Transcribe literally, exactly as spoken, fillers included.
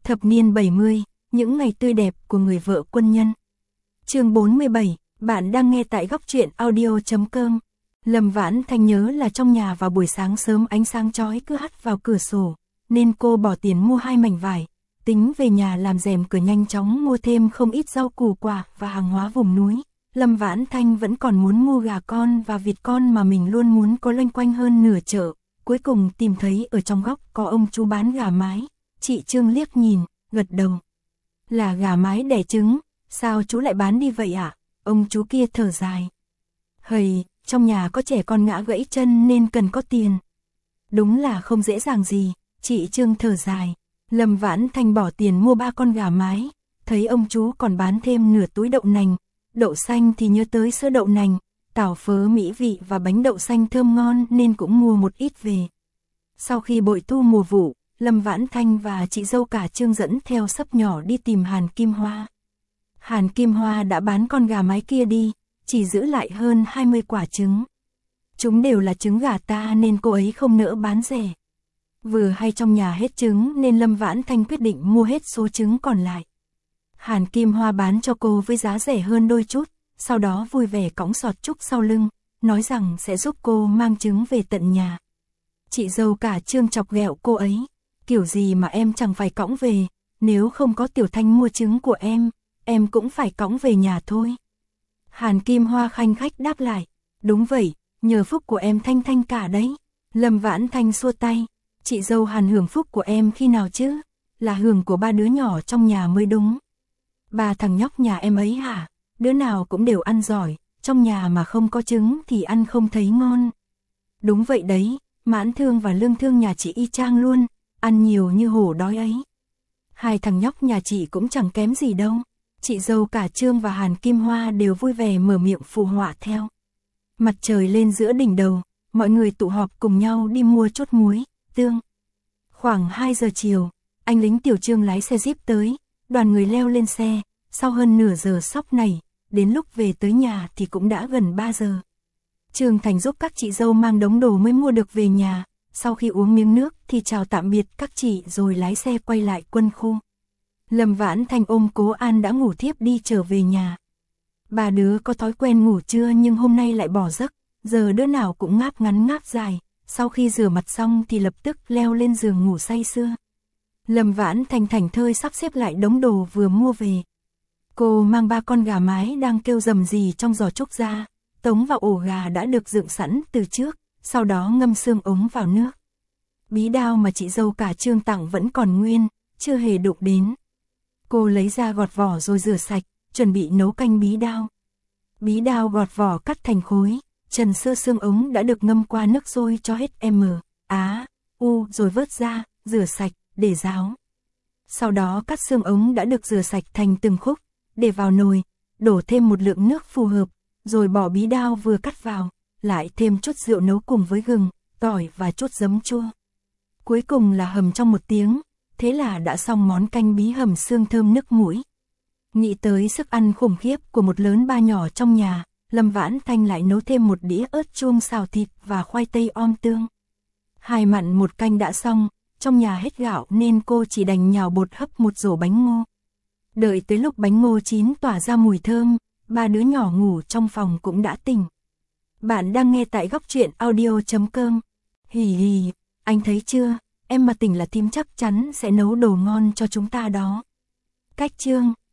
Thập niên bảy mươi, những ngày tươi đẹp của người vợ quân nhân. Chương bốn mươi bảy, bạn đang nghe tại góc truyện audio chấm com. Lâm Vãn Thanh nhớ là trong nhà vào buổi sáng sớm ánh sáng chói cứ hắt vào cửa sổ, nên cô bỏ tiền mua hai mảnh vải, tính về nhà làm rèm cửa, nhanh chóng mua thêm không ít rau củ quả và hàng hóa vùng núi. Lâm Vãn Thanh vẫn còn muốn mua gà con và vịt con mà mình luôn muốn có loanh quanh hơn nửa chợ. Cuối cùng tìm thấy ở trong góc có ông chú bán gà mái. Chị Trương liếc nhìn, gật đầu. Là gà mái đẻ trứng, sao chú lại bán đi vậy ạ? À? Ông chú kia thở dài. Hầy, trong nhà có trẻ con ngã gãy chân nên cần có tiền. Đúng là không dễ dàng gì, chị Trương thở dài. Lâm Vãn Thanh bỏ tiền mua ba con gà mái, thấy ông chú còn bán thêm nửa túi đậu nành, đậu xanh thì nhớ tới sữa đậu nành, tảo phớ mỹ vị và bánh đậu xanh thơm ngon nên cũng mua một ít về. Sau khi bội thu mùa vụ, Lâm Vãn Thanh và chị dâu cả Trương dẫn theo sấp nhỏ đi tìm Hàn Kim Hoa. Hàn Kim Hoa đã bán con gà mái kia đi, chỉ giữ lại hơn hai mươi quả trứng. Chúng đều là trứng gà ta nên cô ấy không nỡ bán rẻ. Vừa hay trong nhà hết trứng nên Lâm Vãn Thanh quyết định mua hết số trứng còn lại. Hàn Kim Hoa bán cho cô với giá rẻ hơn đôi chút, sau đó vui vẻ cõng sọt trúc sau lưng, nói rằng sẽ giúp cô mang trứng về tận nhà. Chị dâu cả Trương chọc ghẹo cô ấy, kiểu gì mà em chẳng phải cõng về, nếu không có Tiểu Thanh mua trứng của em, em cũng phải cõng về nhà thôi. Hàn Kim Hoa khanh khách đáp lại, đúng vậy, nhờ phúc của em Thanh Thanh cả đấy. Lâm Vãn Thanh xua tay, chị dâu Hàn hưởng phúc của em khi nào chứ, là hưởng của ba đứa nhỏ trong nhà mới đúng. Ba thằng nhóc nhà em ấy hả, đứa nào cũng đều ăn giỏi, trong nhà mà không có trứng thì ăn không thấy ngon. Đúng vậy đấy, Mãn Thương và Lương Thương nhà chị y chang luôn, ăn nhiều như hổ đói ấy. Hai thằng nhóc nhà chị cũng chẳng kém gì đâu. Chị dâu cả Trương và Hàn Kim Hoa đều vui vẻ mở miệng phụ họa theo. Mặt trời lên giữa đỉnh đầu, mọi người tụ họp cùng nhau đi mua chốt muối, tương. Khoảng hai giờ chiều, anh lính Tiểu Trương lái xe Jeep tới, đoàn người leo lên xe, sau hơn nửa giờ sóc này, đến lúc về tới nhà thì cũng đã gần ba giờ. Trương Thành giúp các chị dâu mang đống đồ mới mua được về nhà, sau khi uống miếng nước thì chào tạm biệt các chị rồi lái xe quay lại quân khu. Lâm Vãn Thanh ôm Cố An đã ngủ thiếp đi trở về nhà. Ba đứa có thói quen ngủ trưa nhưng hôm nay lại bỏ giấc, giờ đứa nào cũng ngáp ngắn ngáp dài, sau khi rửa mặt xong thì lập tức leo lên giường ngủ say sưa. Lâm Vãn Thanh thảnh thơi sắp xếp lại đống đồ vừa mua về. Cô mang ba con gà mái đang kêu rầm rì trong giò trúc ra, tống vào ổ gà đã được dựng sẵn từ trước, sau đó ngâm xương ống vào nước. Bí đao mà chị dâu cả Trương tặng vẫn còn nguyên, chưa hề đụng đến. Cô lấy ra gọt vỏ rồi rửa sạch, chuẩn bị nấu canh bí đao. Bí đao gọt vỏ cắt thành khối, trần sơ xương ống đã được ngâm qua nước sôi cho hết M, Á, U rồi vớt ra, rửa sạch, để ráo. Sau đó cắt xương ống đã được rửa sạch thành từng khúc, để vào nồi, đổ thêm một lượng nước phù hợp, rồi bỏ bí đao vừa cắt vào, lại thêm chút rượu nấu cùng với gừng, tỏi và chút giấm chua. Cuối cùng là hầm trong một tiếng, thế là đã xong món canh bí hầm xương thơm nức mũi. Nghĩ tới sức ăn khủng khiếp của một lớn ba nhỏ trong nhà, Lâm Vãn Thanh lại nấu thêm một đĩa ớt chuông xào thịt và khoai tây om tương. Hai mặn một canh đã xong, trong nhà hết gạo nên cô chỉ đành nhào bột hấp một rổ bánh ngô. Đợi tới lúc bánh ngô chín tỏa ra mùi thơm, ba đứa nhỏ ngủ trong phòng cũng đã tỉnh. Bạn đang nghe tại góc truyện audio chấm com. Hì hì, anh thấy chưa, em mà tỉnh là thím chắc chắn sẽ nấu đồ ngon cho chúng ta đó. Cách chương